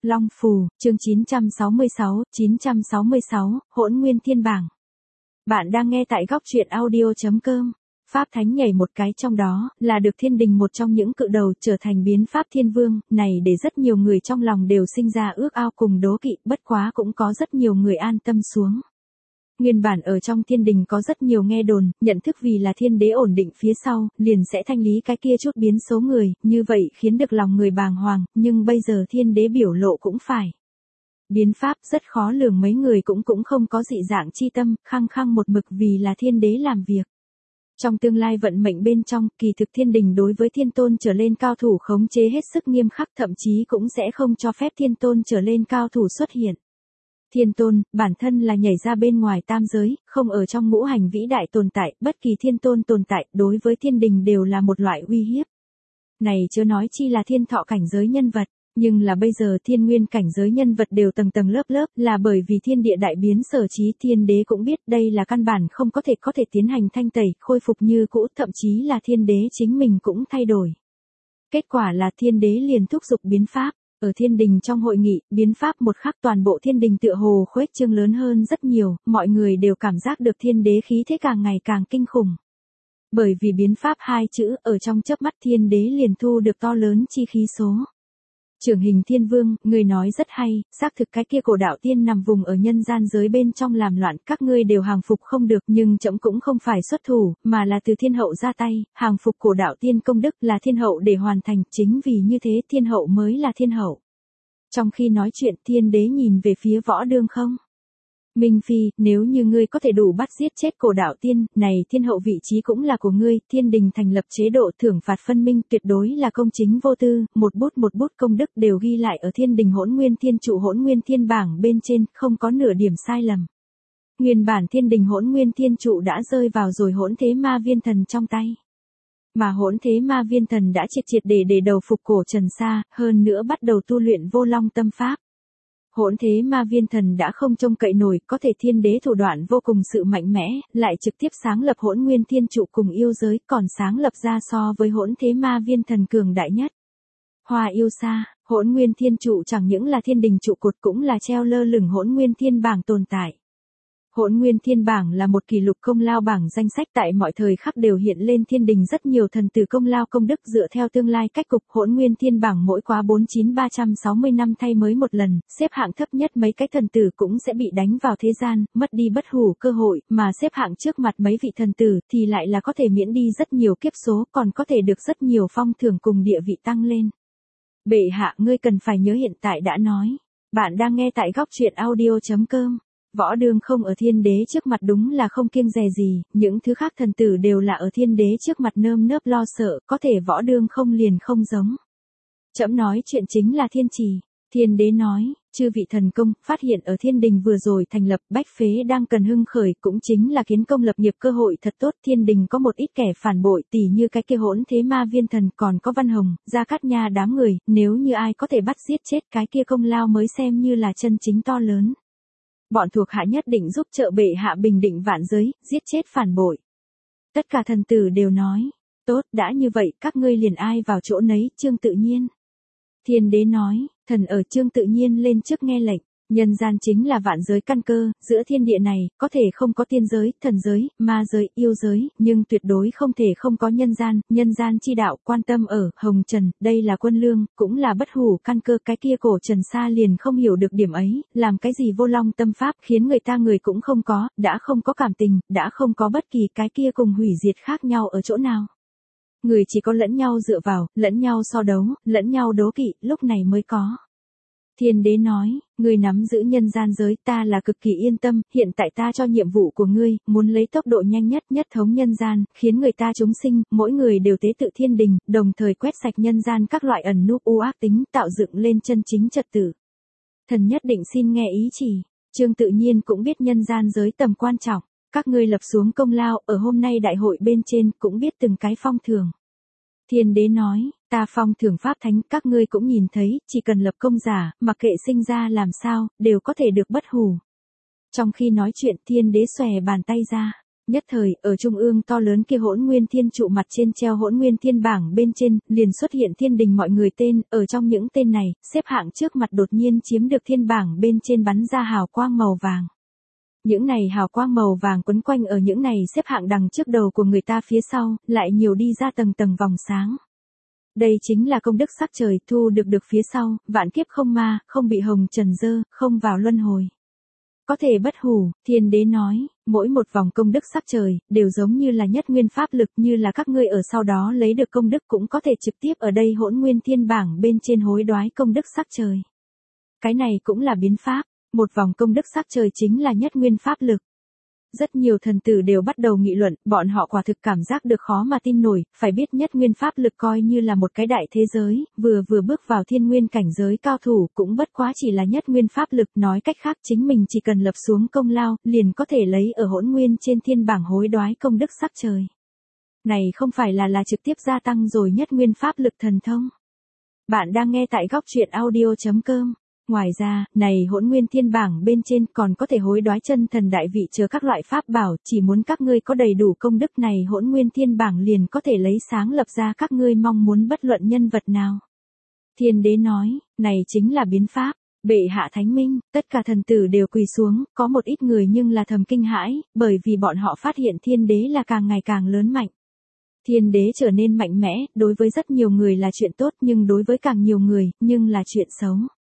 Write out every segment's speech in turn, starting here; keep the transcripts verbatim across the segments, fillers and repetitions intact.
Long Phù, chương chín trăm sáu mươi sáu, chín trăm sáu mươi sáu, Hỗn Nguyên Thiên Bảng. Bạn đang nghe tại góc truyện audio chấm com. Pháp Thánh nhảy một cái trong đó, là được thiên đình một trong những cự đầu trở thành biến Pháp Thiên Vương, này để rất nhiều người trong lòng đều sinh ra ước ao cùng đố kỵ, bất quá cũng có rất nhiều người an tâm xuống. Nguyên bản ở trong thiên đình có rất nhiều nghe đồn, nhận thức vì là thiên đế ổn định phía sau, liền sẽ thanh lý cái kia chút biến số người, như vậy khiến được lòng người bàng hoàng, nhưng bây giờ thiên đế biểu lộ cũng phải. Biến pháp rất khó lường, mấy người cũng cũng không có dị dạng chi tâm, khăng khăng một mực vì là thiên đế làm việc. Trong tương lai vận mệnh bên trong, kỳ thực thiên đình đối với thiên tôn trở lên cao thủ khống chế hết sức nghiêm khắc, thậm chí cũng sẽ không cho phép thiên tôn trở lên cao thủ xuất hiện. Thiên tôn, bản thân là nhảy ra bên ngoài tam giới, không ở trong ngũ hành vĩ đại tồn tại, bất kỳ thiên tôn tồn tại, đối với thiên đình đều là một loại uy hiếp. Này chớ nói chi là thiên thọ cảnh giới nhân vật, nhưng là bây giờ thiên nguyên cảnh giới nhân vật đều tầng tầng lớp lớp, là bởi vì thiên địa đại biến sở trí thiên đế cũng biết đây là căn bản không có thể có thể tiến hành thanh tẩy, khôi phục như cũ, thậm chí là thiên đế chính mình cũng thay đổi. Kết quả là thiên đế liền thúc giục biến pháp. Ở thiên đình trong hội nghị, biến pháp một khắc toàn bộ thiên đình tựa hồ khuếch trương lớn hơn rất nhiều, mọi người đều cảm giác được thiên đế khí thế càng ngày càng kinh khủng. Bởi vì biến pháp hai chữ, ở trong chớp mắt thiên đế liền thu được to lớn chi khí số. Trưởng hình thiên vương, người nói rất hay, xác thực cái kia cổ đạo tiên nằm vùng ở nhân gian giới bên trong làm loạn, các ngươi đều hàng phục không được, nhưng trẫm cũng không phải xuất thủ, mà là từ thiên hậu ra tay, hàng phục cổ đạo tiên công đức là thiên hậu để hoàn thành, chính vì như thế thiên hậu mới là thiên hậu. Trong khi nói chuyện, thiên đế nhìn về phía Võ Đương không. Minh Phi, nếu như ngươi có thể đủ bắt giết chết cổ đạo tiên, này thiên hậu vị trí cũng là của ngươi, thiên đình thành lập chế độ thưởng phạt phân minh tuyệt đối là công chính vô tư, một bút một bút công đức đều ghi lại ở thiên đình Hỗn Nguyên Thiên Trụ Hỗn Nguyên Thiên Bảng bên trên, không có nửa điểm sai lầm. Nguyên bản thiên đình Hỗn Nguyên Thiên Trụ đã rơi vào rồi Hỗn Thế Ma Viên Thần trong tay. Mà Hỗn Thế Ma Viên Thần đã triệt triệt để để đầu phục cổ Trần Sa, hơn nữa bắt đầu tu luyện Vô Long Tâm Pháp. Hỗn Thế Ma Viên Thần đã không trông cậy nổi, có thể thiên đế thủ đoạn vô cùng sự mạnh mẽ, lại trực tiếp sáng lập Hỗn Nguyên Thiên Trụ cùng yêu giới, còn sáng lập ra so với Hỗn Thế Ma Viên Thần cường đại nhất. Hoa yêu xa, Hỗn Nguyên Thiên Trụ chẳng những là thiên đình trụ cột cũng là treo lơ lửng Hỗn Nguyên Thiên Bảng tồn tại. Hỗn Nguyên Thiên Bảng là một kỷ lục công lao bảng danh sách, tại mọi thời khắc đều hiện lên thiên đình rất nhiều thần tử công lao công đức dựa theo tương lai cách cục. Hỗn Nguyên Thiên Bảng mỗi quá bốn chín ba trăm sáu mươi năm thay mới một lần, xếp hạng thấp nhất mấy cái thần tử cũng sẽ bị đánh vào thế gian, mất đi bất hủ cơ hội, mà xếp hạng trước mặt mấy vị thần tử thì lại là có thể miễn đi rất nhiều kiếp số, còn có thể được rất nhiều phong thưởng cùng địa vị tăng lên. Bệ hạ, ngươi cần phải nhớ hiện tại đã nói. Bạn đang nghe tại góc truyện audio chấm com. Võ Đương không ở thiên đế trước mặt đúng là không kiêng dè gì, những thứ khác thần tử đều là ở thiên đế trước mặt nơm nớp lo sợ, có thể Võ Đương không liền không giống. Trẫm nói chuyện chính là thiên trì. Thiên đế nói, chư vị thần công, phát hiện ở thiên đình vừa rồi thành lập bách phế đang cần hưng khởi, cũng chính là kiến công lập nghiệp cơ hội thật tốt. Thiên đình có một ít kẻ phản bội, tỉ như cái kia Hỗn Thế Ma Viên Thần, còn có Văn Hồng, Gia Cát Nha đám người, nếu như ai có thể bắt giết chết cái kia công lao mới xem như là chân chính to lớn. Bọn thuộc hạ nhất định giúp trợ bệ hạ bình định vạn giới, giết chết phản bội. Tất cả thần tử đều nói, tốt, đã như vậy, các ngươi liền ai vào chỗ nấy, Trương Tự Nhiên. Thiên đế nói, thần ở Trương Tự Nhiên lên trước nghe lệnh, nhân gian chính là vạn giới căn cơ, giữa thiên địa này, có thể không có tiên giới, thần giới, ma giới, yêu giới, nhưng tuyệt đối không thể không có nhân gian, nhân gian chi đạo, quan tâm ở, hồng trần, đây là quân lương, cũng là bất hủ căn cơ, cái kia cổ Trần Sa liền không hiểu được điểm ấy, làm cái gì Vô Long Tâm Pháp khiến người ta người cũng không có, đã không có cảm tình, đã không có bất kỳ cái kia cùng hủy diệt khác nhau ở chỗ nào. Người chỉ có lẫn nhau dựa vào, lẫn nhau so đấu, lẫn nhau đố kỵ, lúc này mới có. Thiên đế nói, ngươi nắm giữ nhân gian giới, ta là cực kỳ yên tâm, hiện tại ta cho nhiệm vụ của ngươi, muốn lấy tốc độ nhanh nhất nhất thống nhân gian, khiến người ta chúng sinh, mỗi người đều tế tự thiên đình, đồng thời quét sạch nhân gian các loại ẩn núp u ác tính, tạo dựng lên chân chính trật tự. Thần nhất định xin nghe ý chỉ. Trương Tự Nhiên cũng biết nhân gian giới tầm quan trọng, các ngươi lập xuống công lao, ở hôm nay đại hội bên trên, cũng biết từng cái phong thưởng. Thiên đế nói, ta phong thưởng Pháp Thánh, các ngươi cũng nhìn thấy, chỉ cần lập công giả, mặc kệ sinh ra làm sao, đều có thể được bất hủ. Trong khi nói chuyện, thiên đế xòe bàn tay ra, Nhất thời, ở trung ương to lớn kia hỗn nguyên thiên trụ mặt trên treo hỗn nguyên thiên bảng bên trên, liền xuất hiện thiên đình mọi người tên, ở trong những tên này, xếp hạng trước mặt đột nhiên chiếm được thiên bảng bên trên bắn ra hào quang màu vàng. Những này hào quang màu vàng quấn quanh ở những này xếp hạng đằng trước đầu của người ta phía sau, lại nhiều đi ra tầng tầng vòng sáng. Đây chính là công đức sắc trời thu được được phía sau, vạn kiếp không ma, không bị hồng trần dơ, không vào luân hồi. Có thể bất hủ, thiên đế nói, mỗi một vòng công đức sắc trời, đều giống như là nhất nguyên pháp lực như là các ngươi ở sau đó lấy được công đức cũng có thể trực tiếp ở đây hỗn nguyên thiên bảng bên trên hối đoái công đức sắc trời. Cái này cũng là biến pháp, một vòng công đức sắc trời chính là nhất nguyên pháp lực. Rất nhiều thần tử đều bắt đầu nghị luận, bọn họ quả thực cảm giác được khó mà tin nổi, phải biết nhất nguyên pháp lực coi như là một cái đại thế giới, vừa vừa bước vào thiên nguyên cảnh giới cao thủ cũng bất quá chỉ là nhất nguyên pháp lực, nói cách khác chính mình chỉ cần lập xuống công lao, liền có thể lấy ở hỗn nguyên trên thiên bảng hối đoái công đức sắc trời. Này không phải là là trực tiếp gia tăng rồi nhất nguyên pháp lực thần thông. Bạn đang nghe tại góc truyện audio chấm com. Ngoài ra, này hỗn nguyên thiên bảng bên trên còn có thể hối đoái chân thần đại vị chờ các loại pháp bảo, chỉ muốn các ngươi có đầy đủ công đức này hỗn nguyên thiên bảng liền có thể lấy sáng lập ra các ngươi mong muốn bất luận nhân vật nào. Thiên đế nói, này chính là biến pháp, bệ hạ thánh minh, tất cả thần tử đều quỳ xuống, có một ít người nhưng là thầm kinh hãi, bởi vì bọn họ phát hiện thiên đế là càng ngày càng lớn mạnh. Thiên đế trở nên mạnh mẽ, đối với rất nhiều người là chuyện tốt nhưng đối với càng nhiều người, nhưng là chuyện xấu.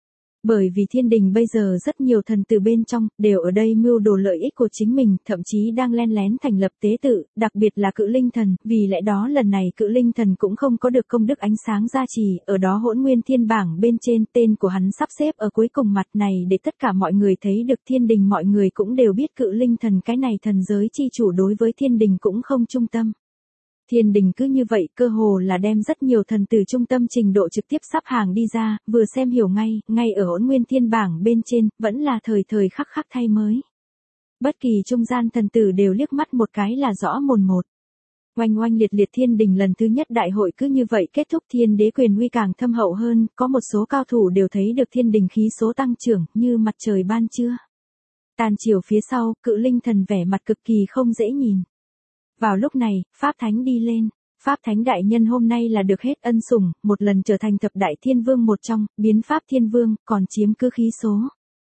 Bởi vì thiên đình bây giờ rất nhiều thần từ bên trong, đều ở đây mưu đồ lợi ích của chính mình, thậm chí đang len lén thành lập tế tự, đặc biệt là cự linh thần, vì lẽ đó lần này cự linh thần cũng không có được công đức ánh sáng gia trì, ở đó hỗn nguyên thiên bảng bên trên tên của hắn sắp xếp ở cuối cùng mặt này để tất cả mọi người thấy được thiên đình mọi người cũng đều biết cự linh thần cái này thần giới chi chủ đối với thiên đình cũng không trung tâm. Thiên đình cứ như vậy cơ hồ là đem rất nhiều thần từ trung tâm trình độ trực tiếp sắp hàng đi ra, vừa xem hiểu ngay, ngay ở hỗn nguyên thiên bảng bên trên, vẫn là thời thời khắc khắc thay mới. Bất kỳ trung gian thần tử đều liếc mắt một cái là rõ mồn một. Oanh oanh liệt liệt thiên đình lần thứ nhất đại hội cứ như vậy kết thúc, thiên đế quyền uy càng thâm hậu hơn, có một số cao thủ đều thấy được thiên đình khí số tăng trưởng như mặt trời ban trưa. Tàn chiều phía sau, cự linh thần vẻ mặt cực kỳ không dễ nhìn. Vào lúc này, Pháp Thánh đi lên. Pháp Thánh đại nhân hôm nay là được hết ân sủng, một lần trở thành thập đại thiên vương một trong, biến Pháp thiên vương, còn chiếm cứ khí số.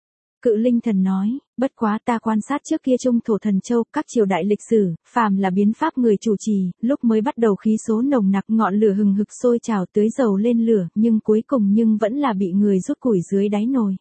Cự linh thần nói, bất quá ta quan sát trước kia trung thổ thần châu, các triều đại lịch sử, phàm là biến Pháp người chủ trì, lúc mới bắt đầu khí số nồng nặc ngọn lửa hừng hực sôi trào tưới dầu lên lửa, nhưng cuối cùng nhưng vẫn là bị người rút củi dưới đáy nồi.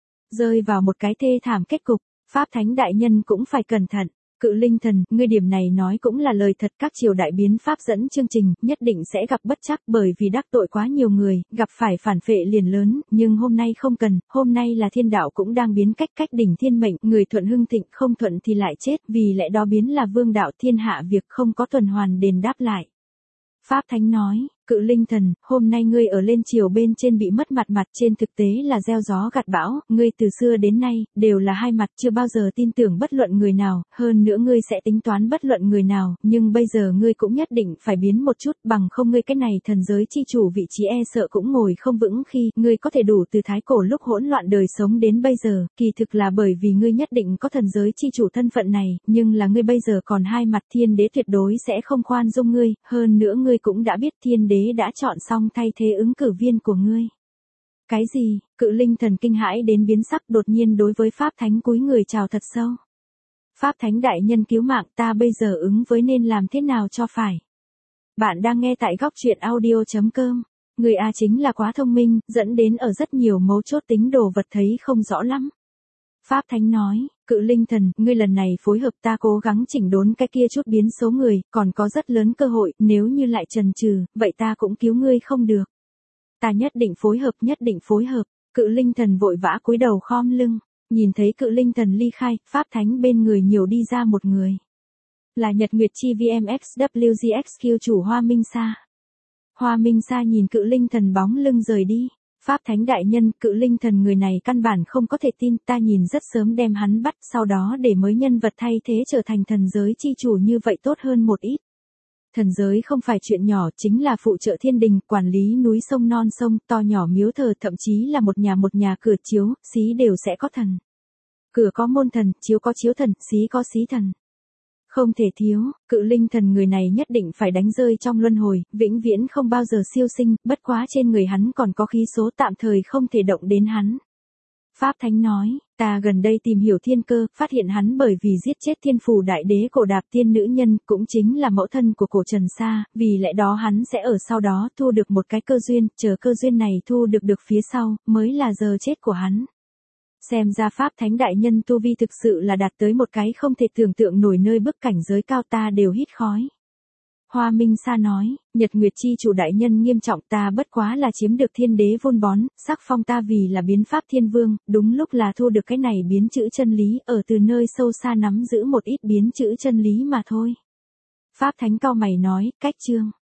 Rơi vào một cái thê thảm kết cục, Pháp Thánh đại nhân cũng phải cẩn thận. Cự linh thần, ngươi điểm này nói cũng là lời thật, các triều đại biến pháp dẫn chương trình, nhất định sẽ gặp bất trắc bởi vì đắc tội quá nhiều người, gặp phải phản phệ liền lớn, nhưng hôm nay không cần, hôm nay là thiên đạo cũng đang biến cách cách đỉnh thiên mệnh, người thuận hưng thịnh, không thuận thì lại chết, vì lẽ đó biến là vương đạo thiên hạ việc không có tuần hoàn đền đáp lại. Pháp Thánh nói, cự linh thần, hôm nay ngươi ở lên triều bên trên bị mất mặt mặt trên thực tế là gieo gió gặt bão, ngươi từ xưa đến nay, đều là hai mặt chưa bao giờ tin tưởng bất luận người nào, hơn nữa ngươi sẽ tính toán bất luận người nào, nhưng bây giờ ngươi cũng nhất định phải biến một chút, bằng không ngươi cái này thần giới chi chủ vị trí e sợ cũng ngồi không vững khi ngươi có thể đủ từ thái cổ lúc hỗn loạn đời sống đến bây giờ, kỳ thực là bởi vì ngươi nhất định có thần giới chi chủ thân phận này, nhưng là ngươi bây giờ còn hai mặt, thiên đế tuyệt đối sẽ không khoan dung ngươi, hơn nữa ngươi cũng đã biết thiên đế đã chọn xong thay thế ứng cử viên của ngươi. Cái gì? Cự linh thần kinh hãi đến biến sắc, đột nhiên đối với Pháp Thánh cúi người chào thật sâu. Pháp Thánh đại nhân cứu mạng, ta bây giờ ứng với nên làm thế nào cho phải. Bạn đang nghe tại góc truyện audio chấm com. Người A chính là quá thông minh, dẫn đến ở rất nhiều mấu chốt tính đồ vật thấy không rõ lắm. Pháp Thánh nói, cự linh thần, ngươi lần này phối hợp ta cố gắng chỉnh đốn cái kia chút biến số người, còn có rất lớn cơ hội, nếu như lại trần trừ, vậy ta cũng cứu ngươi không được. Ta nhất định phối hợp, nhất định phối hợp, cự linh thần vội vã cúi đầu khom lưng, nhìn thấy cự linh thần ly khai, Pháp Thánh bên người nhiều đi ra một người. Là Nhật Nguyệt Chi vê em ích vê giê ích Q chủ Hoa Minh Sa. Hoa Minh Sa nhìn cự linh thần bóng lưng rời đi. Pháp Thánh đại nhân, cự linh thần người này căn bản không có thể tin, ta nhìn rất sớm đem hắn bắt, sau đó để mới nhân vật thay thế trở thành thần giới chi chủ như vậy tốt hơn một ít. Thần giới không phải chuyện nhỏ, chính là phụ trợ thiên đình, quản lý núi sông non sông, to nhỏ miếu thờ, thậm chí là một nhà một nhà cửa chiếu, xí đều sẽ có thần. Cửa có môn thần, chiếu có chiếu thần, xí có xí thần. Không thể thiếu, cự linh thần người này nhất định phải đánh rơi trong luân hồi, vĩnh viễn không bao giờ siêu sinh, bất quá trên người hắn còn có khí số tạm thời không thể động đến hắn. Pháp Thánh nói, ta gần đây tìm hiểu thiên cơ, phát hiện hắn bởi vì giết chết thiên phủ đại đế cổ đạp tiên nữ nhân, cũng chính là mẫu thân của cổ Trần Sa, vì lẽ đó hắn sẽ ở sau đó thu được một cái cơ duyên, chờ cơ duyên này thu được được phía sau, mới là giờ chết của hắn. Xem ra Pháp Thánh đại nhân tu vi thực sự là đạt tới một cái không thể tưởng tượng nổi nơi bức cảnh giới cao ta đều hít khói. Hoa Minh Sa nói, Nhật Nguyệt chi chủ đại nhân nghiêm trọng, ta bất quá là chiếm được thiên đế vun bón, sắc phong ta vì là biến pháp thiên vương, đúng lúc là thu được cái này biến chữ chân lý, ở từ nơi sâu xa nắm giữ một ít biến chữ chân lý mà thôi. Pháp Thánh cao mày nói, cách chương.